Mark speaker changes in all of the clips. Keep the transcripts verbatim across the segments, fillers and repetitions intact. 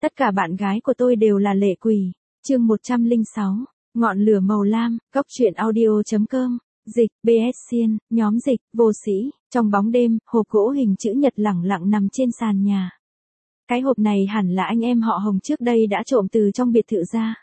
Speaker 1: Tất cả bạn gái của tôi đều là lệ quỷ. Chương một trăm lẻ sáu, ngọn lửa màu lam, góc truyện audio chấm com, dịch, bê ét Xiên, nhóm dịch, vô sĩ, trong bóng đêm, hộp gỗ hình chữ nhật lẳng lặng nằm trên sàn nhà. Cái hộp này hẳn là anh em họ Hồng trước đây đã trộm từ trong biệt thự ra.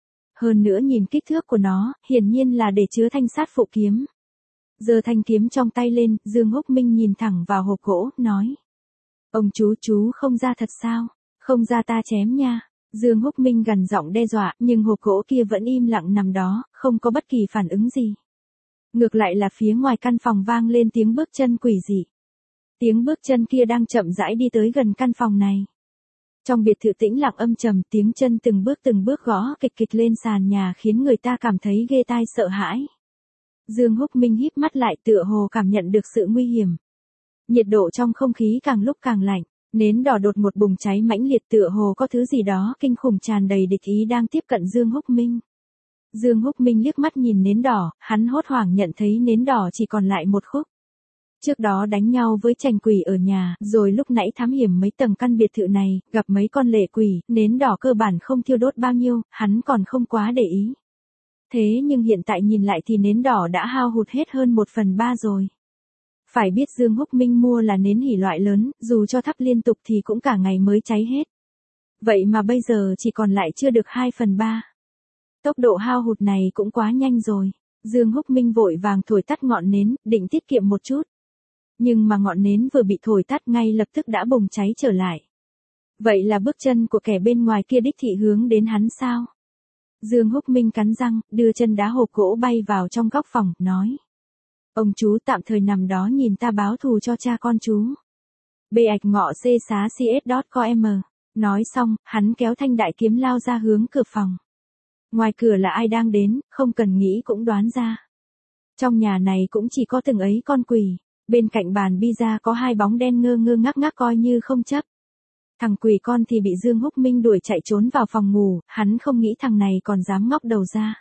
Speaker 1: Hơn nữa nhìn kích thước của nó, hiển nhiên là để chứa thanh sát phụ kiếm. Giơ thanh kiếm trong tay lên, Dương Húc Minh nhìn thẳng vào hộp gỗ, nói. Ông chú chú không ra thật sao? Không ra ta chém nha. Dương Húc Minh gằn giọng đe dọa, nhưng hộp gỗ kia vẫn im lặng nằm đó, không có bất kỳ phản ứng gì. Ngược lại là phía ngoài căn phòng vang lên tiếng bước chân quỷ dị. Tiếng bước chân kia đang chậm rãi đi tới gần căn phòng này. Trong biệt thự tĩnh lặng âm trầm, tiếng chân từng bước từng bước gõ kịch kịch lên sàn nhà khiến người ta cảm thấy ghê tai sợ hãi. Dương Húc Minh híp mắt lại tựa hồ cảm nhận được sự nguy hiểm. Nhiệt độ trong không khí càng lúc càng lạnh, nến đỏ đột một bùng cháy mãnh liệt tựa hồ có thứ gì đó kinh khủng tràn đầy địch ý đang tiếp cận Dương Húc Minh. Dương Húc Minh liếc mắt nhìn nến đỏ, hắn hốt hoảng nhận thấy nến đỏ chỉ còn lại một khúc. Trước đó đánh nhau với trành quỷ ở nhà, rồi lúc nãy thám hiểm mấy tầng căn biệt thự này, gặp mấy con lệ quỷ, nến đỏ cơ bản không thiêu đốt bao nhiêu, hắn còn không quá để ý. Thế nhưng hiện tại nhìn lại thì nến đỏ đã hao hụt hết hơn một phần ba rồi. Phải biết Dương Húc Minh mua là nến hỉ loại lớn, dù cho thắp liên tục thì cũng cả ngày mới cháy hết. Vậy mà bây giờ chỉ còn lại chưa được hai phần ba. Tốc độ hao hụt này cũng quá nhanh rồi. Dương Húc Minh vội vàng thổi tắt ngọn nến, định tiết kiệm một chút. Nhưng mà ngọn nến vừa bị thổi tắt ngay lập tức đã bùng cháy trở lại. Vậy là bước chân của kẻ bên ngoài kia đích thị hướng đến hắn sao? Dương Húc Minh cắn răng, đưa chân đá hộp gỗ bay vào trong góc phòng, nói. Ông chú tạm thời nằm đó nhìn ta báo thù cho cha con chú. Bê ạch ngọ c xá cs chấm com. Nói xong, hắn kéo thanh đại kiếm lao ra hướng cửa phòng. Ngoài cửa là ai đang đến, không cần nghĩ cũng đoán ra. Trong nhà này cũng chỉ có từng ấy con quỷ. Bên cạnh bàn pizza có hai bóng đen ngơ ngơ ngác ngác coi như không chấp. Thằng quỷ con thì bị Dương Húc Minh đuổi chạy trốn vào phòng ngủ, hắn không nghĩ thằng này còn dám ngóc đầu ra.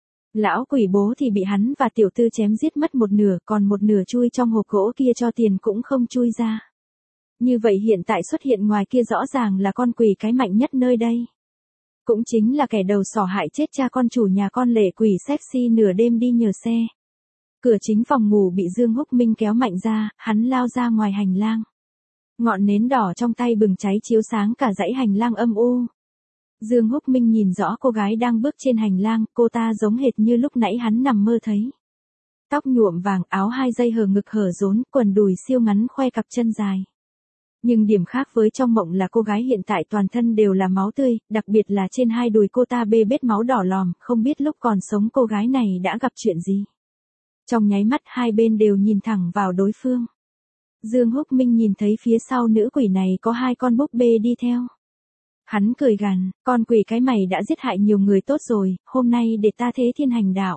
Speaker 1: Lão quỷ bố thì bị hắn và tiểu tư chém giết mất một nửa, còn một nửa chui trong hộp gỗ kia cho tiền cũng không chui ra. Như vậy hiện tại xuất hiện ngoài kia rõ ràng là con quỷ cái mạnh nhất nơi đây. Cũng chính là kẻ đầu sỏ hại chết cha con chủ nhà con lệ quỷ sexy nửa đêm đi nhờ xe. Cửa chính phòng ngủ bị Dương Húc Minh kéo mạnh ra, hắn lao ra ngoài hành lang. Ngọn nến đỏ trong tay bừng cháy chiếu sáng cả dãy hành lang âm u. Dương Húc Minh nhìn rõ cô gái đang bước trên hành lang, cô ta giống hệt như lúc nãy hắn nằm mơ thấy. Tóc nhuộm vàng, áo hai dây hở ngực hở rốn, quần đùi siêu ngắn khoe cặp chân dài. Nhưng điểm khác với trong mộng là cô gái hiện tại toàn thân đều là máu tươi, đặc biệt là trên hai đùi cô ta bê bết máu đỏ lòm, không biết lúc còn sống cô gái này đã gặp chuyện gì. Trong nháy mắt hai bên đều nhìn thẳng vào đối phương. Dương Húc Minh nhìn thấy phía sau nữ quỷ này có hai con búp bê đi theo. Hắn cười gằn, con quỷ cái mày đã giết hại nhiều người tốt rồi, hôm nay để ta thế thiên hành đạo.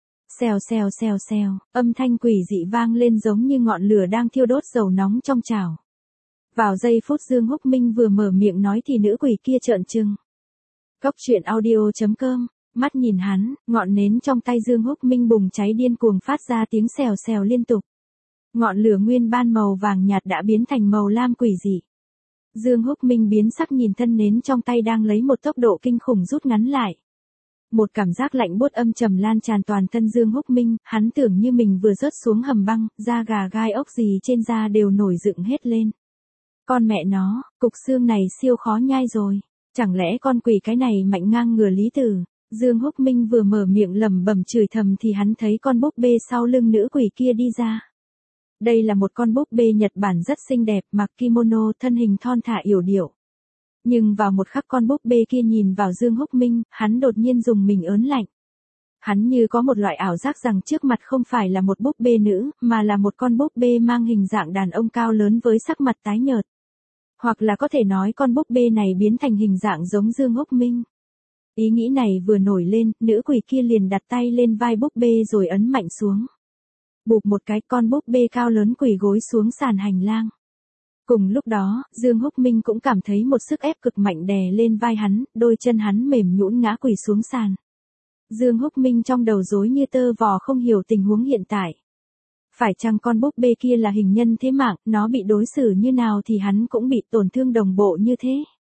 Speaker 1: Xèo xèo xèo xèo, âm thanh quỷ dị vang lên giống như ngọn lửa đang thiêu đốt dầu nóng trong chảo. Vào giây phút Dương Húc Minh vừa mở miệng nói thì nữ quỷ kia trợn trừng. Góc truyện audio chấm com. Mắt nhìn hắn, ngọn nến trong tay Dương Húc Minh bùng cháy điên cuồng phát ra tiếng xèo xèo liên tục. Ngọn lửa nguyên ban màu vàng nhạt đã biến thành màu lam quỷ dị. Dương Húc Minh biến sắc nhìn thân nến trong tay đang lấy một tốc độ kinh khủng rút ngắn lại. Một cảm giác lạnh buốt âm trầm lan tràn toàn thân Dương Húc Minh, hắn tưởng như mình vừa rớt xuống hầm băng, da gà gai ốc gì trên da đều nổi dựng hết lên. Con mẹ nó, cục xương này siêu khó nhai rồi, chẳng lẽ con quỷ cái này mạnh ngang ngửa Lý Tử. Dương Húc Minh vừa mở miệng lẩm bẩm chửi thầm thì hắn thấy con búp bê sau lưng nữ quỷ kia đi ra. Đây là một con búp bê Nhật Bản rất xinh đẹp, mặc kimono, thân hình thon thả yểu điệu. Nhưng vào một khắc con búp bê kia nhìn vào Dương Húc Minh, hắn đột nhiên dùng mình ớn lạnh. Hắn như có một loại ảo giác rằng trước mặt không phải là một búp bê nữ, mà là một con búp bê mang hình dạng đàn ông cao lớn với sắc mặt tái nhợt. Hoặc là có thể nói con búp bê này biến thành hình dạng giống Dương Húc Minh. Ý nghĩ này vừa nổi lên, nữ quỷ kia liền đặt tay lên vai búp bê rồi ấn mạnh xuống. Bụp một cái, con búp bê cao lớn quỳ gối xuống sàn hành lang. Cùng lúc đó, Dương Húc Minh cũng cảm thấy một sức ép cực mạnh đè lên vai hắn, đôi chân hắn mềm nhũn ngã quỳ xuống sàn. Dương Húc Minh trong đầu rối như tơ vò không hiểu tình huống hiện tại. Phải chăng con búp bê kia là hình nhân thế mạng, nó bị đối xử như nào thì hắn cũng bị tổn thương đồng bộ như thế.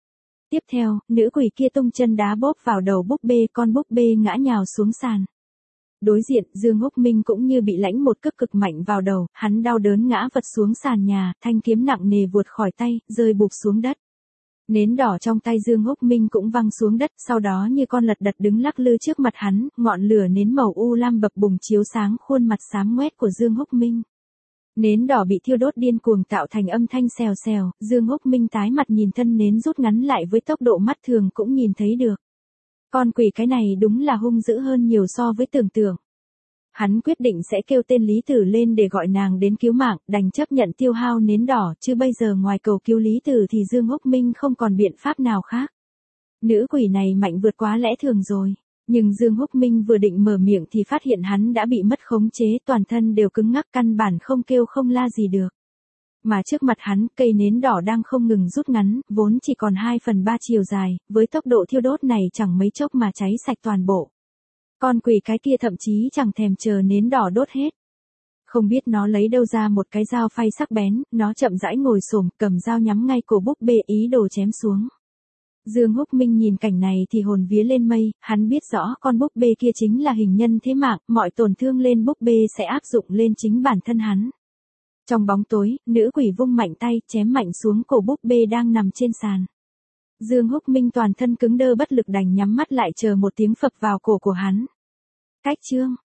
Speaker 1: Tiếp theo, nữ quỷ kia tung chân đá bóp vào đầu búp bê, con búp bê ngã nhào xuống sàn. Đối diện, Dương Húc Minh cũng như bị lãnh một cước cực mạnh vào đầu, hắn đau đớn ngã vật xuống sàn nhà, thanh kiếm nặng nề vụt khỏi tay, rơi bụp xuống đất. Nến đỏ trong tay Dương Húc Minh cũng văng xuống đất, sau đó như con lật đật đứng lắc lư trước mặt hắn, ngọn lửa nến màu u lam bập bùng chiếu sáng khuôn mặt xám ngoét của Dương Húc Minh. Nến đỏ bị thiêu đốt điên cuồng tạo thành âm thanh xèo xèo, Dương Húc Minh tái mặt nhìn thân nến rút ngắn lại với tốc độ mắt thường cũng nhìn thấy được. Con quỷ cái này đúng là hung dữ hơn nhiều so với tưởng tượng. Hắn quyết định sẽ kêu tên Lý Tử lên để gọi nàng đến cứu mạng, đành chấp nhận tiêu hao nến đỏ, chứ bây giờ ngoài cầu cứu Lý Tử thì Dương Húc Minh không còn biện pháp nào khác. Nữ quỷ này mạnh vượt quá lẽ thường rồi. Nhưng Dương Húc Minh vừa định mở miệng thì phát hiện hắn đã bị mất khống chế, toàn thân đều cứng ngắc, căn bản không kêu không la gì được. Mà trước mặt hắn, cây nến đỏ đang không ngừng rút ngắn, vốn chỉ còn hai phần ba chiều dài, với tốc độ thiêu đốt này chẳng mấy chốc mà cháy sạch toàn bộ. Con quỷ cái kia thậm chí chẳng thèm chờ nến đỏ đốt hết. Không biết nó lấy đâu ra một cái dao phay sắc bén, nó chậm rãi ngồi xổm, cầm dao nhắm ngay cổ búp bê ý đồ chém xuống. Dương Húc Minh nhìn cảnh này thì hồn vía lên mây, hắn biết rõ con búp bê kia chính là hình nhân thế mạng, mọi tổn thương lên búp bê sẽ áp dụng lên chính bản thân hắn. Trong bóng tối, nữ quỷ vung mạnh tay, chém mạnh xuống cổ búp bê đang nằm trên sàn. Dương Húc Minh toàn thân cứng đơ bất lực đành nhắm mắt lại chờ một tiếng phập vào cổ của hắn. Cách chương